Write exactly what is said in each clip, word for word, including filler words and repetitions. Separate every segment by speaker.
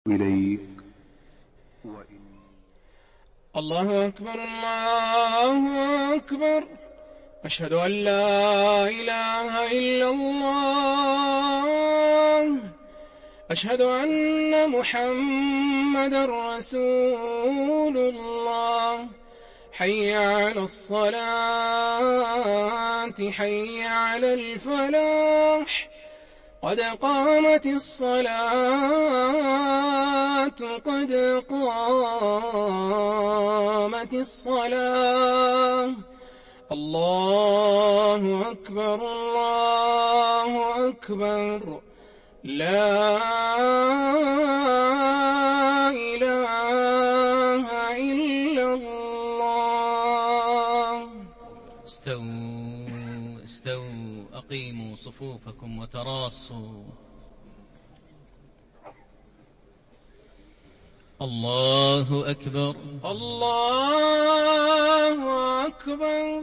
Speaker 1: إليك.
Speaker 2: الله أكبر الله أكبر، أشهد أن لا إله إلا الله، أشهد أن محمدا رسول الله. حي على الصلاة حي على الفلاح، قد قامت الصلاة قد قامت الصلاة. الله أكبر الله أكبر، لا إله إلا الله.
Speaker 3: استووا استووا أقيموا صفوفكم وتراصوا. الله أكبر
Speaker 2: الله أكبر.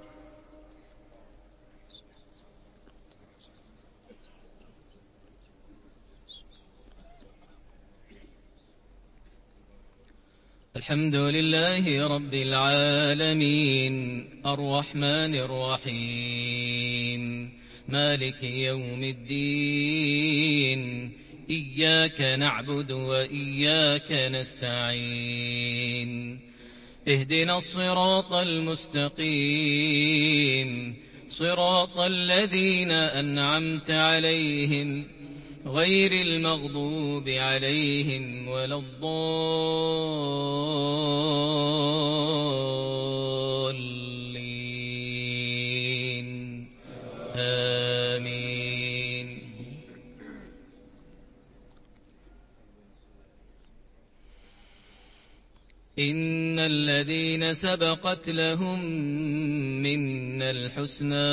Speaker 3: الحمد لله رب العالمين، الرحمن الرحيم، مالك يوم الدين، إياك نعبد وإياك نستعين، اهدنا الصراط المستقيم، صراط الذين أنعمت عليهم غير المغضوب عليهم ولا الضالين، آمين. إن الذين سبقت لهم منا الحسنى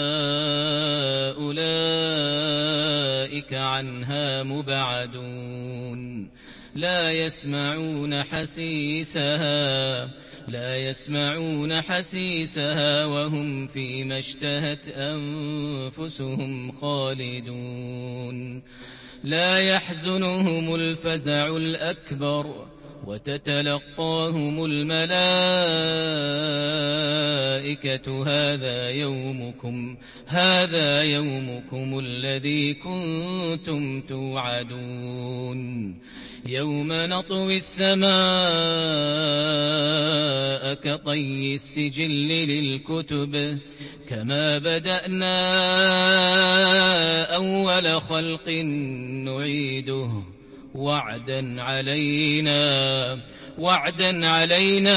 Speaker 3: أولئك عنها مبعدون، لا يسمعون حسيسها لا يسمعون حسيسها وهم فيما اشتهت أنفسهم خالدون، لا يحزنهم الفزع الأكبر وتتلقاهم الملائكة هذا يومكم هذا يومكم الذي كنتم توعدون، يوم نطوي السماء كطي السجل للكتب كما بدأنا أول خلق نعيده وعدا علينا وعدا علينا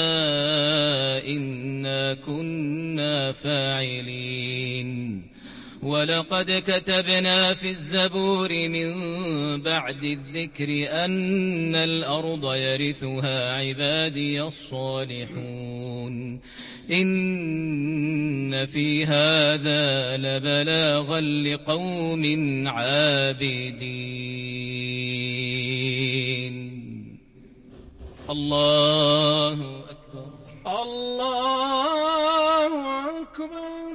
Speaker 3: إنا كنا فاعلين. ولقد كتبنا في الزبور من بعد الذكر أن الأرض يرثها عبادي الصالحون، إن في هذا لبلاغا لقوم عابدين. الله أكبر
Speaker 2: الله أكبر.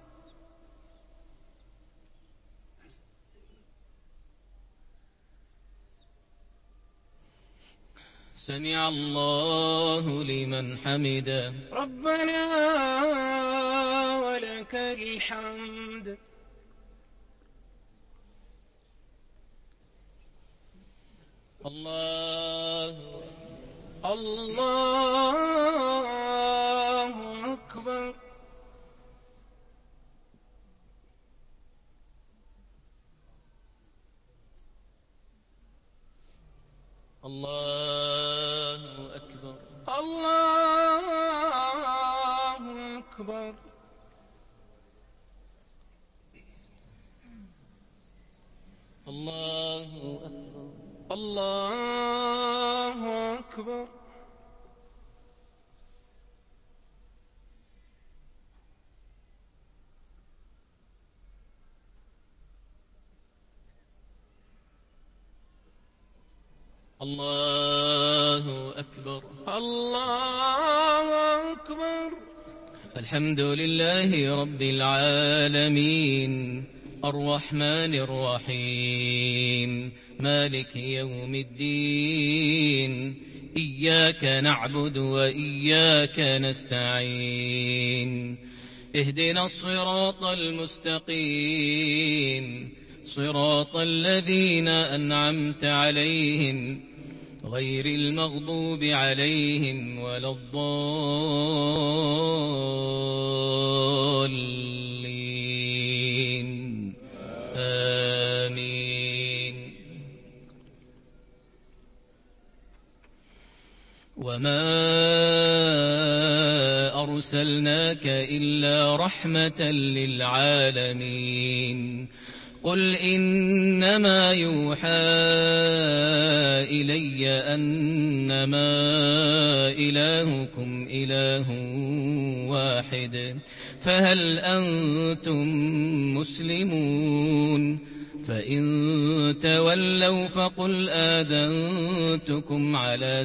Speaker 3: سمع الله لمن حمده.
Speaker 2: ربنا ولك الحمد.
Speaker 3: الله
Speaker 2: الله أكبر.
Speaker 3: الله أكبر
Speaker 2: الله أكبر.
Speaker 3: الله أكبر
Speaker 2: الله أكبر.
Speaker 3: الله أكبر
Speaker 2: الله أكبر.
Speaker 3: الحمد لله رب العالمين، الرحمن الرحيم مالك يوم الدين إياك نعبد وإياك نستعين اهدنا الصراط المستقيم صراط الذين أنعمت عليهم غير المغضوب عليهم ولا الضالين آمين. وما أرسلناك إلا رحمة للعالمين قل إنما يوحى إلي أنما إلهكم إله واحد فهل أنتم مسلمون فإن تولوا فقل آذنتكم على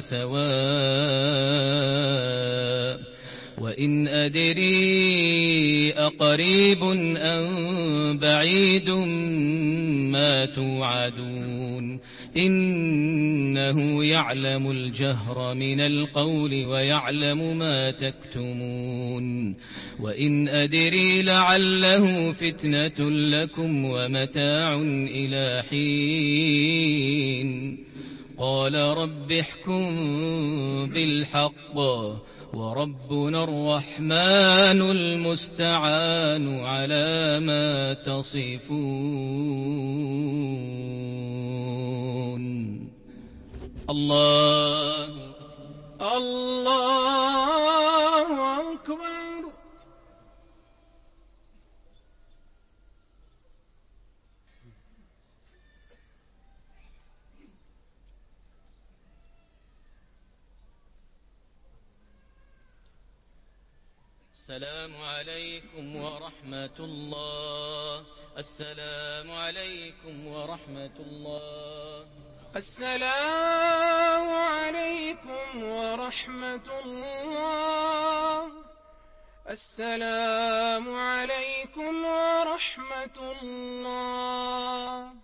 Speaker 3: سواء وإن أدري أقريب أم بعيد ما توعدون إنه يعلم الجهر من القول ويعلم ما تكتمون وإن أدري لعله فتنة لكم ومتاع إلى حين قال رب احكم بالحق وربنا الرحمن المستعان على ما تصفون. الله
Speaker 2: الله أكبر.
Speaker 3: السلام عليكم ورحمة الله. السلام عليكم ورحمة الله.
Speaker 2: السلام عليكم ورحمة الله. السلام عليكم ورحمة الله.